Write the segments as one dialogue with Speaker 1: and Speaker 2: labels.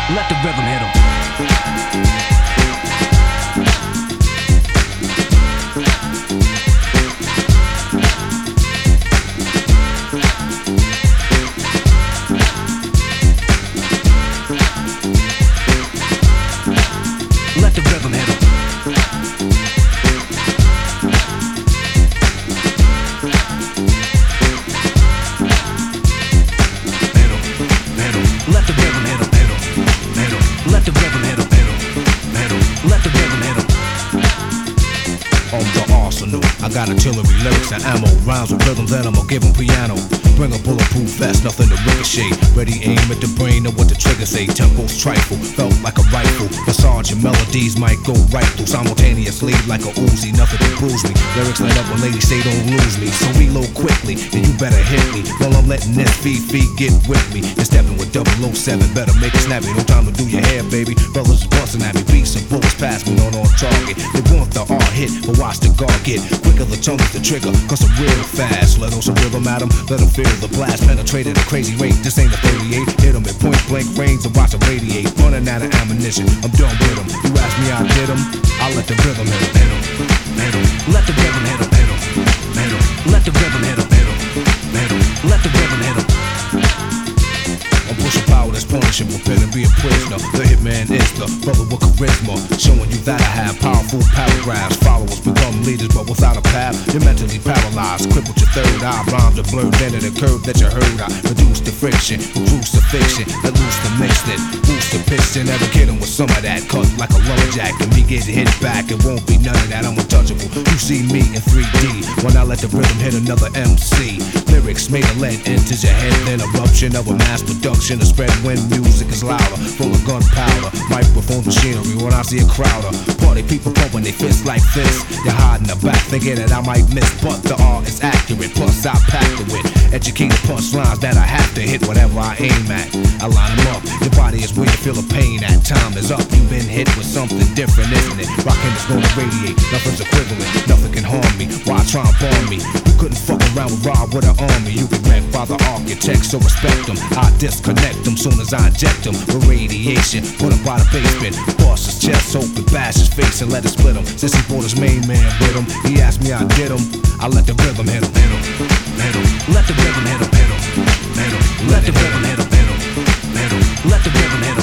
Speaker 1: Let the rhythm hit 'em. Let the rhythm hit 'em. Let the rhythm hit 'em. Let the rhythm hit 'em. Let the rhythm hit 'em.
Speaker 2: On the arsenal, I got artillery, lyrics and ammo. Rhymes with rhythms and I'ma give 'em piano. Bring a bulletproof vest, nothing to ricochet. Ready aim at the brain of what the trigger say. Tempos trifle, felt like a rifle. Massage your melodies might go right through simultaneously like a Uzi. Nothing to bruise me. Lyrics light up when ladies say don't lose me. So reload quickly and you better hit me while I'm letting this Fifi get with me. And stepping with 007, better make it snappy. No time to do your hair, baby. Brothers is busting at me. Beats and bullets pass me on target. They want the R hit, but watch the guard get quicker. The tongue is the trigger, cause I'm real fast. Let on some rhythm at 'em, let 'em feel the blast. Penetrate at a crazy rate, this ain't a 38. Hit 'em at point blank range and watch 'em radiate. Running out of ammunition, I'm done with 'em. You ask me I did 'em, I'll let the rhythm hit 'em.
Speaker 1: Let the rhythm hit 'em. Let the rhythm hit 'em. Let the rhythm hit 'em.
Speaker 2: I'm pushing power that's punishing, prepare to be a prisoner. The hitman is the brother with charisma, showing you that I have powerful paragraphs. Followers become leaders, but without a path, you're mentally paralyzed. Crippled your third eye, rhymes are blurred into the curve that you heard. I reduce the friction, with crucifixion, that loose the mixed it, boost the piston. Never kidding with some of that, cut like a lumberjack, and me get hit back. It won't be none of that, I'm untouchable. You see me in 3D when I let the rhythm hit another MC. Lyrics made of lead enters your head, then eruption of a mass production to spread when music is louder, full of gunpowder, microphone machinery. When I see a crowd of party people pumping their fists like this, you're hiding the back thinking that I might miss, but the art is accurate. Plus I packed it with educated punchlines that I have to hit whatever I aim at. I line them up. Your body is where you feel the pain at. Time is up. You've been hit with something different, isn't it? Rockin' is gonna radiate. Nothing's equivalent. Nothing can harm me. Why try and bomb me? You couldn't fuck around with Rob with an army. You get wrecked by the architect, so respect them. I disconnect them soon as I inject them with radiation. Put him by the basement. Bust his chest open, bash his face and let it split him. Since he brought his main man with him, he asked me I did him. I let the rhythm hit him.
Speaker 1: Let the rhythm hit 'em. Let the rhythm hit 'em. Let the rhythm hit 'em.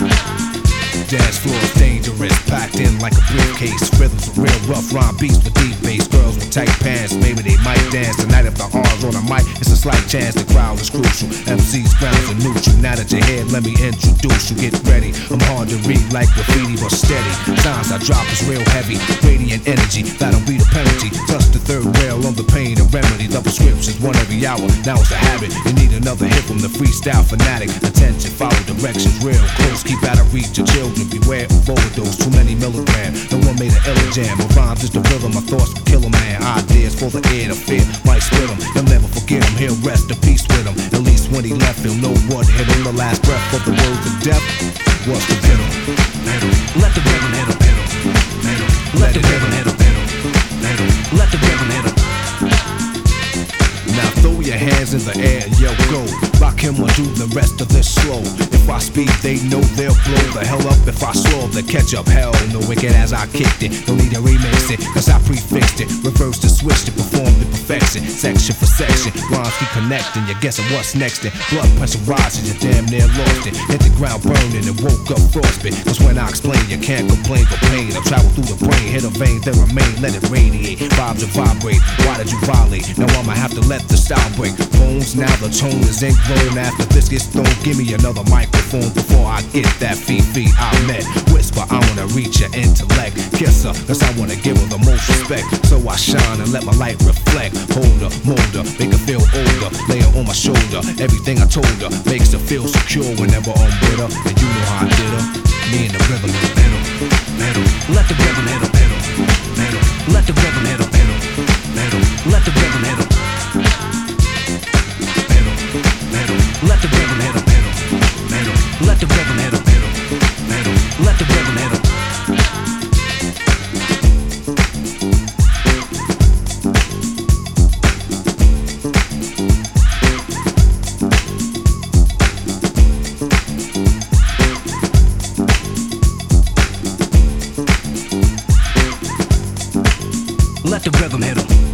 Speaker 2: Dance floor is dangerous, packed in like a briefcase. Rhythms are real rough, rhyme beats with deep bass. Girls with tight pants, maybe they might dance tonight. If the R's on the mic, it's a slight chance the crowd is crucial. MC's grounds are neutral. Now that you're here, let me introduce you. Get ready, I'm hard to read like graffiti, but steady. Signs I drop is real heavy, radiant energy, that'll be the penalty. Touch the third rail on the pain and remedy. The prescriptions one every hour, now it's a habit. You need another hit from the freestyle fanatic. Attention, follow directions real close. Keep out of reach of children. Beware of overdose, too many milligrams. No one made an illa jam. My rhymes is the rhythm, my thoughts will kill a man. Ideas for the air to fear, might split him. They'll never forget him, he'll rest in peace with him. At least when he left, he'll know what hit him. The last breath of the words of death was the rhythm.
Speaker 1: Let the rhythm hit 'em. Let the rhythm hit 'em. Let the rhythm hit 'em.
Speaker 2: Now throw your hands in the air and yo go. Rock him or do the rest of this slow. If I speed, they know they'll blow the hell up. If I slow, they catch up. Hell no, wicked as I kicked it. Don't need to remix it, cause I prefixed it. Reverse the switch to perform the perfection. Section for section, rhymes keep connecting. You're guessing what's next then. Blood pressure rises, you damn near lost it. Hit the ground burning and woke up frostbit. Cause when I explain, you can't complain for pain. I'll travel through the brain, hit a vein, then remain, let it radiate. Vibes will vibrate, why did you violate? Now I'ma have to let the style break. Bones, now the tone is ingrown. After this gets thrown, give me another microphone before I get that Fifi I met. Whisper, I wanna reach your intellect. Kiss her, cause I wanna give her the most respect. So I shine and let my light reflect. Hold her, mold her, make her feel older. Lay her on my shoulder, everything I told her makes her feel secure whenever I'm with her. And you know how I did her, me and the rhythm in the middle.
Speaker 1: Let the rhythm hit 'em. Let the rhythm hit 'em. Let the rhythm hit 'em. Let the rhythm hit 'em. Let the rhythm hit 'em. Let the rhythm hit 'em. Let the rhythm hit 'em.